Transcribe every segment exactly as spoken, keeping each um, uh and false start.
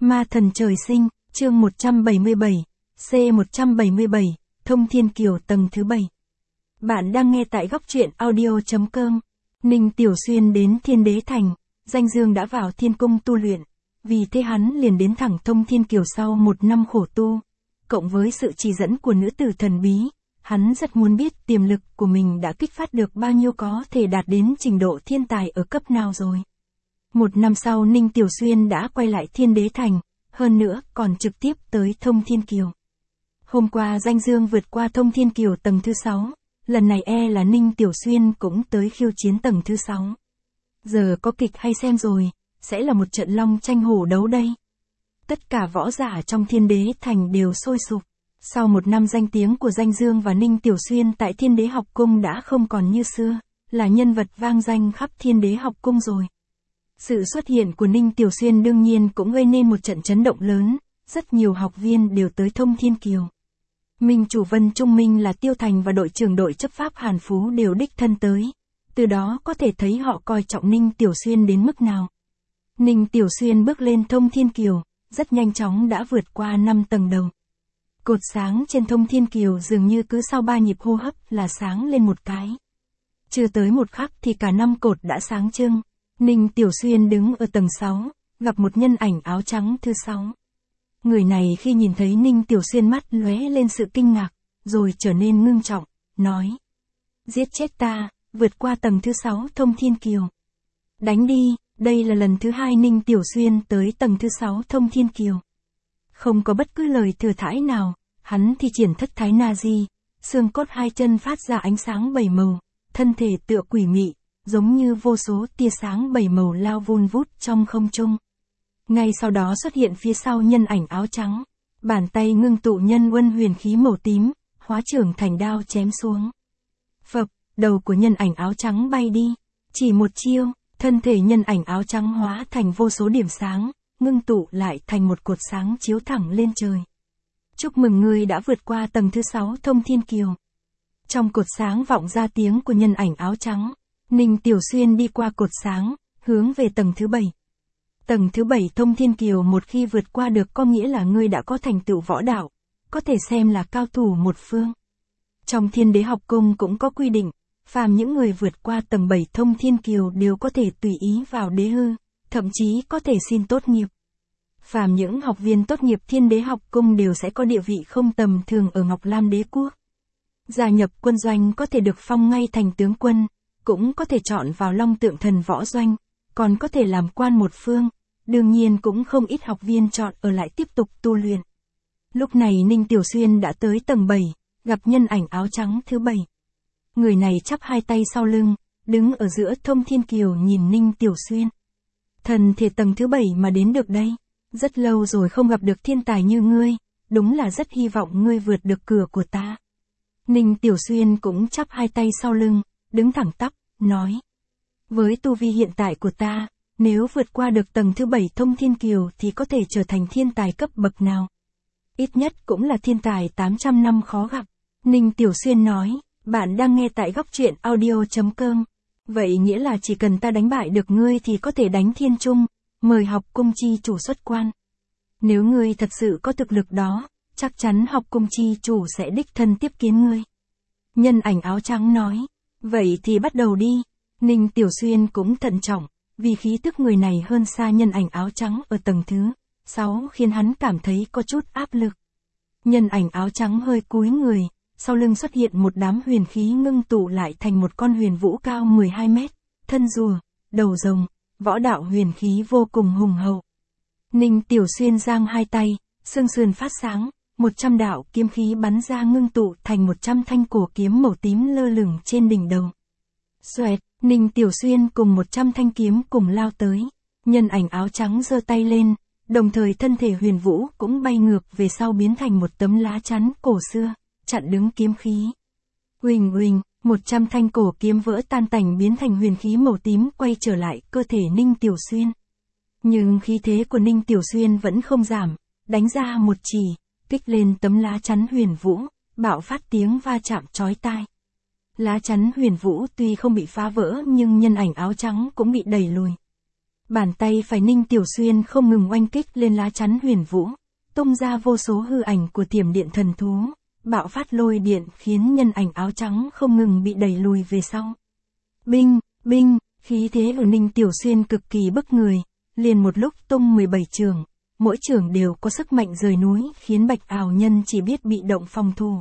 Ma thần trời sinh, chương một trăm bảy mươi bảy, C một trăm bảy mươi bảy, Thông Thiên Kiều tầng thứ bảy. Bạn đang nghe tại góc truyện audio chấm com. Ninh Tiểu Xuyên đến Thiên Đế Thành, Danh Dương đã vào Thiên Cung tu luyện, vì thế hắn liền đến thẳng Thông Thiên Kiều sau một năm khổ tu. Cộng với sự chỉ dẫn của nữ tử thần bí, hắn rất muốn biết tiềm lực của mình đã kích phát được bao nhiêu, có thể đạt đến trình độ thiên tài ở cấp nào rồi. Một năm sau Ninh Tiểu Xuyên đã quay lại Thiên Đế Thành, hơn nữa còn trực tiếp tới Thông Thiên Kiều. Hôm qua Danh Dương vượt qua Thông Thiên Kiều tầng thứ sáu, lần này e là Ninh Tiểu Xuyên cũng tới khiêu chiến tầng thứ sáu. Giờ có kịch hay xem rồi, sẽ là một trận long tranh hổ đấu đây. Tất cả võ giả trong Thiên Đế Thành đều sôi sục. Sau một năm danh tiếng của Danh Dương và Ninh Tiểu Xuyên tại Thiên Đế Học Cung đã không còn như xưa, là nhân vật vang danh khắp Thiên Đế Học Cung rồi. Sự xuất hiện của Ninh Tiểu Xuyên đương nhiên cũng gây nên một trận chấn động lớn, rất nhiều học viên đều tới Thông Thiên Kiều. Minh chủ Vân Trung Minh là Tiêu Thành và đội trưởng đội chấp pháp Hàn Phú đều đích thân tới, từ đó có thể thấy họ coi trọng Ninh Tiểu Xuyên đến mức nào. Ninh Tiểu Xuyên bước lên Thông Thiên Kiều, rất nhanh chóng đã vượt qua năm tầng đầu. Cột sáng trên Thông Thiên Kiều dường như cứ sau ba nhịp hô hấp là sáng lên một cái. Chưa tới một khắc thì cả năm cột đã sáng trưng. Ninh Tiểu Xuyên đứng ở tầng sáu, gặp một nhân ảnh áo trắng thứ sáu. Người này khi nhìn thấy Ninh Tiểu Xuyên mắt lóe lên sự kinh ngạc, rồi trở nên ngưng trọng, nói: Giết chết ta, vượt qua tầng thứ sáu Thông Thiên Kiều. Đánh đi, đây là lần thứ hai Ninh Tiểu Xuyên tới tầng thứ sáu Thông Thiên Kiều. Không có bất cứ lời thừa thãi nào, hắn thi triển thất thái na di, xương cốt hai chân phát ra ánh sáng bảy màu, thân thể tựa quỷ mị, giống như vô số tia sáng bảy màu lao vun vút trong không trung. Ngay sau đó xuất hiện phía sau nhân ảnh áo trắng, bàn tay ngưng tụ nhân uân huyền khí màu tím, hóa trưởng thành đao chém xuống. Phập, đầu của nhân ảnh áo trắng bay đi, chỉ một chiêu, thân thể nhân ảnh áo trắng hóa thành vô số điểm sáng, ngưng tụ lại thành một cột sáng chiếu thẳng lên trời. Chúc mừng ngươi đã vượt qua tầng thứ sáu Thông Thiên Kiều. Trong cột sáng vọng ra tiếng của nhân ảnh áo trắng. Ninh Tiểu Xuyên đi qua cột sáng, hướng về tầng thứ bảy. Tầng thứ bảy Thông Thiên Kiều một khi vượt qua được có nghĩa là ngươi đã có thành tựu võ đạo, có thể xem là cao thủ một phương. Trong Thiên Đế Học Cung cũng có quy định, phàm những người vượt qua tầng bảy Thông Thiên Kiều đều có thể tùy ý vào đế hư, thậm chí có thể xin tốt nghiệp. Phàm những học viên tốt nghiệp Thiên Đế Học Cung đều sẽ có địa vị không tầm thường ở Ngọc Lam Đế Quốc. Gia nhập quân doanh có thể được phong ngay thành tướng quân, cũng có thể chọn vào Long Tượng Thần võ doanh, còn có thể làm quan một phương, đương nhiên cũng không ít học viên chọn ở lại tiếp tục tu luyện. Lúc này Ninh Tiểu Xuyên đã tới tầng bảy, gặp nhân ảnh áo trắng thứ bảy. Người này chắp hai tay sau lưng, đứng ở giữa Thông Thiên Kiều nhìn Ninh Tiểu Xuyên. Thần thể tầng thứ bảy mà đến được đây, rất lâu rồi không gặp được thiên tài như ngươi, đúng là rất hy vọng ngươi vượt được cửa của ta. Ninh Tiểu Xuyên cũng chắp hai tay sau lưng, đứng thẳng tắp, nói: Với tu vi hiện tại của ta, nếu vượt qua được tầng thứ bảy Thông Thiên Kiều thì có thể trở thành thiên tài cấp bậc nào? Ít nhất cũng là thiên tài tám trăm năm khó gặp. Ninh Tiểu Xuyên nói: Bạn đang nghe tại góc truyện audio chấm com. Vậy nghĩa là chỉ cần ta đánh bại được ngươi thì có thể đánh thiên trung, mời học cung chi chủ xuất quan. Nếu ngươi thật sự có thực lực đó, chắc chắn học cung chi chủ sẽ đích thân tiếp kiến ngươi. Nhân ảnh áo trắng nói: Vậy thì bắt đầu đi. Ninh Tiểu Xuyên cũng thận trọng, vì khí tức người này hơn xa nhân ảnh áo trắng ở tầng thứ sáu khiến hắn cảm thấy có chút áp lực. Nhân ảnh áo trắng hơi cúi người, sau lưng xuất hiện một đám huyền khí ngưng tụ lại thành một con huyền vũ cao mười hai mét, thân rùa, đầu rồng, võ đạo huyền khí vô cùng hùng hậu. Ninh Tiểu Xuyên giang hai tay, xương sườn phát sáng, một trăm đạo kiếm khí bắn ra ngưng tụ thành một trăm thanh cổ kiếm màu tím lơ lửng trên đỉnh đầu. Xoẹt, Ninh Tiểu Xuyên cùng một trăm thanh kiếm cùng lao tới. Nhân ảnh áo trắng giơ tay lên, đồng thời thân thể huyền vũ cũng bay ngược về sau biến thành một tấm lá chắn cổ xưa, chặn đứng kiếm khí. Huỳnh huỳnh, một trăm thanh cổ kiếm vỡ tan tành biến thành huyền khí màu tím quay trở lại cơ thể Ninh Tiểu Xuyên. Nhưng khí thế của Ninh Tiểu Xuyên vẫn không giảm, đánh ra một chỉ, kích lên tấm lá chắn huyền vũ, bạo phát tiếng va chạm chói tai. Lá chắn huyền vũ tuy không bị phá vỡ nhưng nhân ảnh áo trắng cũng bị đẩy lùi. Bàn tay phải Ninh Tiểu Xuyên không ngừng oanh kích lên lá chắn huyền vũ, tung ra vô số hư ảnh của tiềm điện thần thú, bạo phát lôi điện khiến nhân ảnh áo trắng không ngừng bị đẩy lùi về sau. Binh, binh, khí thế của Ninh Tiểu Xuyên cực kỳ bức người, liền một lúc tung mười bảy trường, mỗi trường đều có sức mạnh rời núi khiến Bạch Ảo Nhân chỉ biết bị động phòng thủ.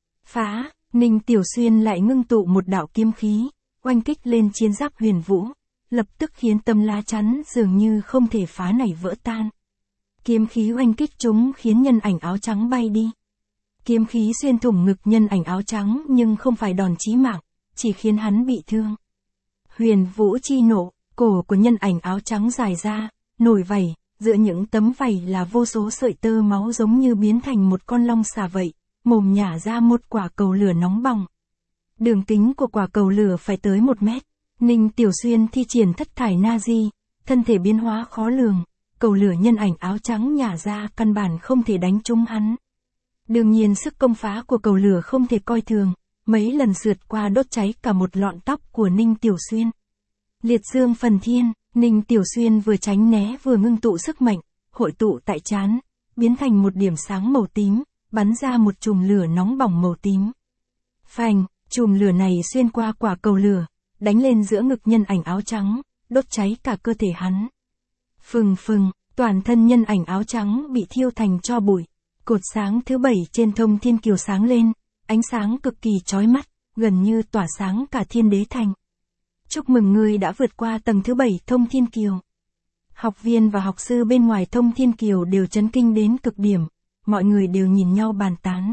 Phá, Ninh Tiểu Xuyên lại ngưng tụ một đạo kiếm khí, oanh kích lên chiến giáp huyền vũ, lập tức khiến tấm lá chắn dường như không thể phá nảy vỡ tan. Kiếm khí oanh kích chúng khiến nhân ảnh áo trắng bay đi. Kiếm khí xuyên thủng ngực nhân ảnh áo trắng nhưng không phải đòn chí mạng, chỉ khiến hắn bị thương. Huyền vũ chi nộ, cổ của nhân ảnh áo trắng dài ra, nổi vảy, giữa những tấm vảy là vô số sợi tơ máu giống như biến thành một con long xà vậy, mồm nhả ra một quả cầu lửa nóng bỏng. Đường kính của quả cầu lửa phải tới một mét. Ninh Tiểu Xuyên thi triển thất thải na di, thân thể biến hóa khó lường, cầu lửa nhân ảnh áo trắng nhả ra căn bản không thể đánh trúng hắn. Đương nhiên sức công phá của cầu lửa không thể coi thường, mấy lần sượt qua đốt cháy cả một lọn tóc của Ninh Tiểu Xuyên. Liệt dương phần thiên, Ninh Tiểu Xuyên vừa tránh né vừa ngưng tụ sức mạnh, hội tụ tại trán, biến thành một điểm sáng màu tím, bắn ra một chùm lửa nóng bỏng màu tím. Phanh, chùm lửa này xuyên qua quả cầu lửa, đánh lên giữa ngực nhân ảnh áo trắng, đốt cháy cả cơ thể hắn. Phừng phừng, toàn thân nhân ảnh áo trắng bị thiêu thành tro bụi. Cột sáng thứ bảy trên thông thiên kiều sáng lên, ánh sáng cực kỳ chói mắt, gần như tỏa sáng cả thiên đế thành. Chúc mừng ngươi đã vượt qua tầng thứ bảy thông thiên kiều. Học viên và học sư bên ngoài thông thiên kiều đều chấn kinh đến cực điểm, mọi người đều nhìn nhau bàn tán.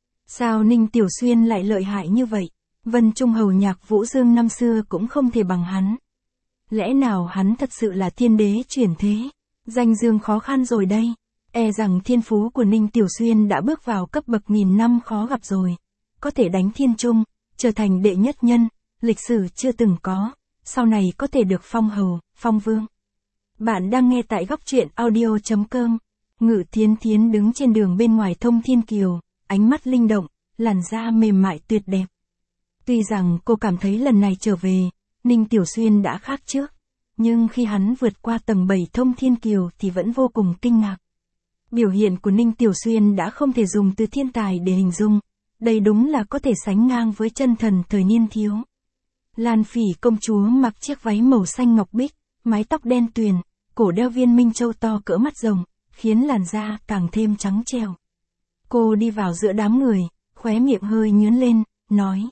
Sao Ninh Tiểu Xuyên lại lợi hại như vậy? Vân Trung Hầu Nhạc Vũ Dương năm xưa cũng không thể bằng hắn. Lẽ nào hắn thật sự là thiên đế chuyển thế? Danh dương khó khăn rồi đây. E rằng thiên phú của Ninh Tiểu Xuyên đã bước vào cấp bậc nghìn năm khó gặp rồi. Có thể đánh thiên trung, trở thành đệ nhất nhân, lịch sử chưa từng có, sau này có thể được phong hầu, phong vương. Bạn đang nghe tại góc truyện audio chấm com. Ngự Thiến Thiến đứng trên đường bên ngoài thông thiên kiều, ánh mắt linh động, làn da mềm mại tuyệt đẹp. Tuy rằng cô cảm thấy lần này trở về, Ninh Tiểu Xuyên đã khác trước, nhưng khi hắn vượt qua tầng bảy thông thiên kiều thì vẫn vô cùng kinh ngạc. Biểu hiện của Ninh Tiểu Xuyên đã không thể dùng từ thiên tài để hình dung, đây đúng là có thể sánh ngang với chân thần thời niên thiếu. Lan Phỉ công chúa mặc chiếc váy màu xanh ngọc bích, mái tóc đen tuyền, cổ đeo viên minh châu to cỡ mắt rồng, khiến làn da càng thêm trắng trẻo. Cô đi vào giữa đám người, khóe miệng hơi nhướng lên, nói: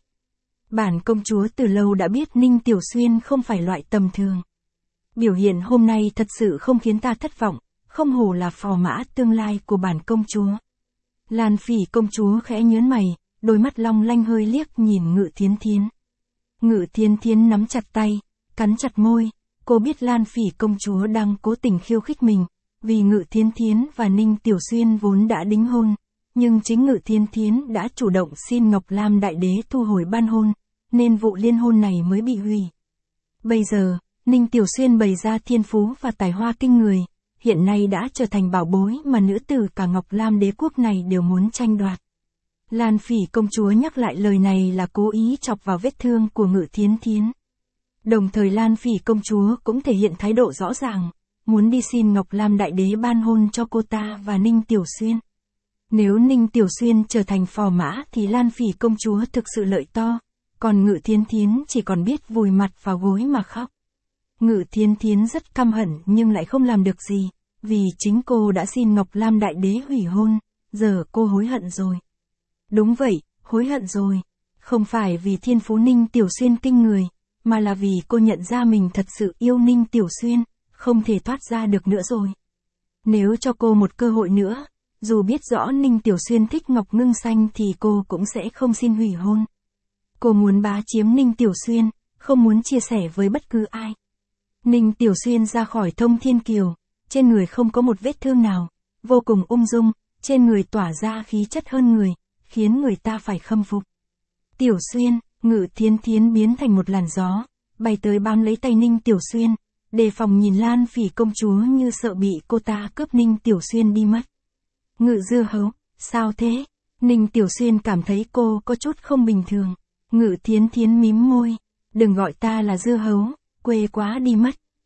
Bản công chúa từ lâu đã biết Ninh Tiểu Xuyên không phải loại tầm thường. Biểu hiện hôm nay thật sự không khiến ta thất vọng, không hổ là phò mã tương lai của bản công chúa. Lan Phỉ công chúa khẽ nhướng mày, đôi mắt long lanh hơi liếc nhìn Ngự Thiến Thiến. Ngự Thiến Thiến nắm chặt tay, cắn chặt môi, cô biết Lan Phỉ công chúa đang cố tình khiêu khích mình, vì Ngự Thiến Thiến và Ninh Tiểu Xuyên vốn đã đính hôn, nhưng chính Ngự Thiến Thiến đã chủ động xin Ngọc Lam Đại Đế thu hồi ban hôn, nên vụ liên hôn này mới bị hủy. Bây giờ, Ninh Tiểu Xuyên bày ra thiên phú và tài hoa kinh người, hiện nay đã trở thành bảo bối mà nữ tử cả Ngọc Lam đế quốc này đều muốn tranh đoạt. Lan Phỉ công chúa nhắc lại lời này là cố ý chọc vào vết thương của Ngự Thiến Thiến. Đồng thời Lan Phỉ công chúa cũng thể hiện thái độ rõ ràng, muốn đi xin Ngọc Lam Đại Đế ban hôn cho cô ta và Ninh Tiểu Xuyên. Nếu Ninh Tiểu Xuyên trở thành phò mã thì Lan Phỉ công chúa thực sự lợi to, còn Ngự Thiến Thiến chỉ còn biết vùi mặt vào gối mà khóc. Ngự Thiến Thiến rất căm hận nhưng lại không làm được gì, vì chính cô đã xin Ngọc Lam Đại Đế hủy hôn, giờ cô hối hận rồi. Đúng vậy, hối hận rồi. Không phải vì thiên phú Ninh Tiểu Xuyên kinh người, mà là vì cô nhận ra mình thật sự yêu Ninh Tiểu Xuyên, không thể thoát ra được nữa rồi. Nếu cho cô một cơ hội nữa, dù biết rõ Ninh Tiểu Xuyên thích Ngọc Ngưng Xanh thì cô cũng sẽ không xin hủy hôn. Cô muốn bá chiếm Ninh Tiểu Xuyên, không muốn chia sẻ với bất cứ ai. Ninh Tiểu Xuyên ra khỏi thông thiên kiều, trên người không có một vết thương nào, vô cùng ung dung, trên người tỏa ra khí chất hơn người, khiến người ta phải khâm phục. Tiểu Xuyên, Ngự Thiến Thiến biến thành một làn gió, bay tới bám lấy tay Ninh Tiểu Xuyên, đề phòng nhìn Lan Phỉ công chúa như sợ bị cô ta cướp Ninh Tiểu Xuyên đi mất. Ngự Dưa Hấu, sao thế? Ninh Tiểu Xuyên cảm thấy cô có chút không bình thường. Ngự Thiến Thiến mím môi, đừng gọi ta là Dưa Hấu, quê quá đi mất.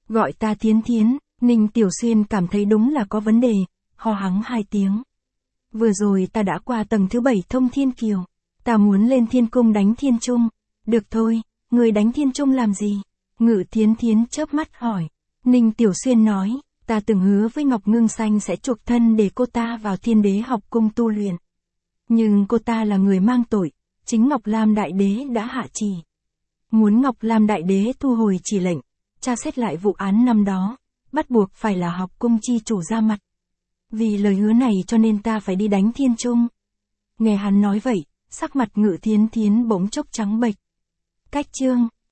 Gọi ta Thiến Thiến, Ninh Tiểu Xuyên cảm thấy đúng là có vấn đề, ho hắng hai tiếng. Vừa rồi ta đã qua tầng thứ bảy thông thiên kiều. Ta muốn lên thiên cung đánh thiên trung. Được thôi, người đánh thiên trung làm gì? Ngự Thiến Thiến chớp mắt hỏi. Ninh Tiểu Xuyên nói, ta từng hứa với Ngọc Ngưng Xanh sẽ chuộc thân để cô ta vào Thiên Đế học cung tu luyện. Nhưng cô ta là người mang tội, chính Ngọc Lam Đại Đế đã hạ chỉ. Muốn Ngọc Lam Đại Đế thu hồi chỉ lệnh, tra xét lại vụ án năm đó, bắt buộc phải là học cung chi chủ ra mặt. Vì lời hứa này cho nên ta phải đi đánh thiên trung. Nghe hắn nói vậy, sắc mặt Ngự Thiến Thiến bỗng chốc trắng bệch. Cách chương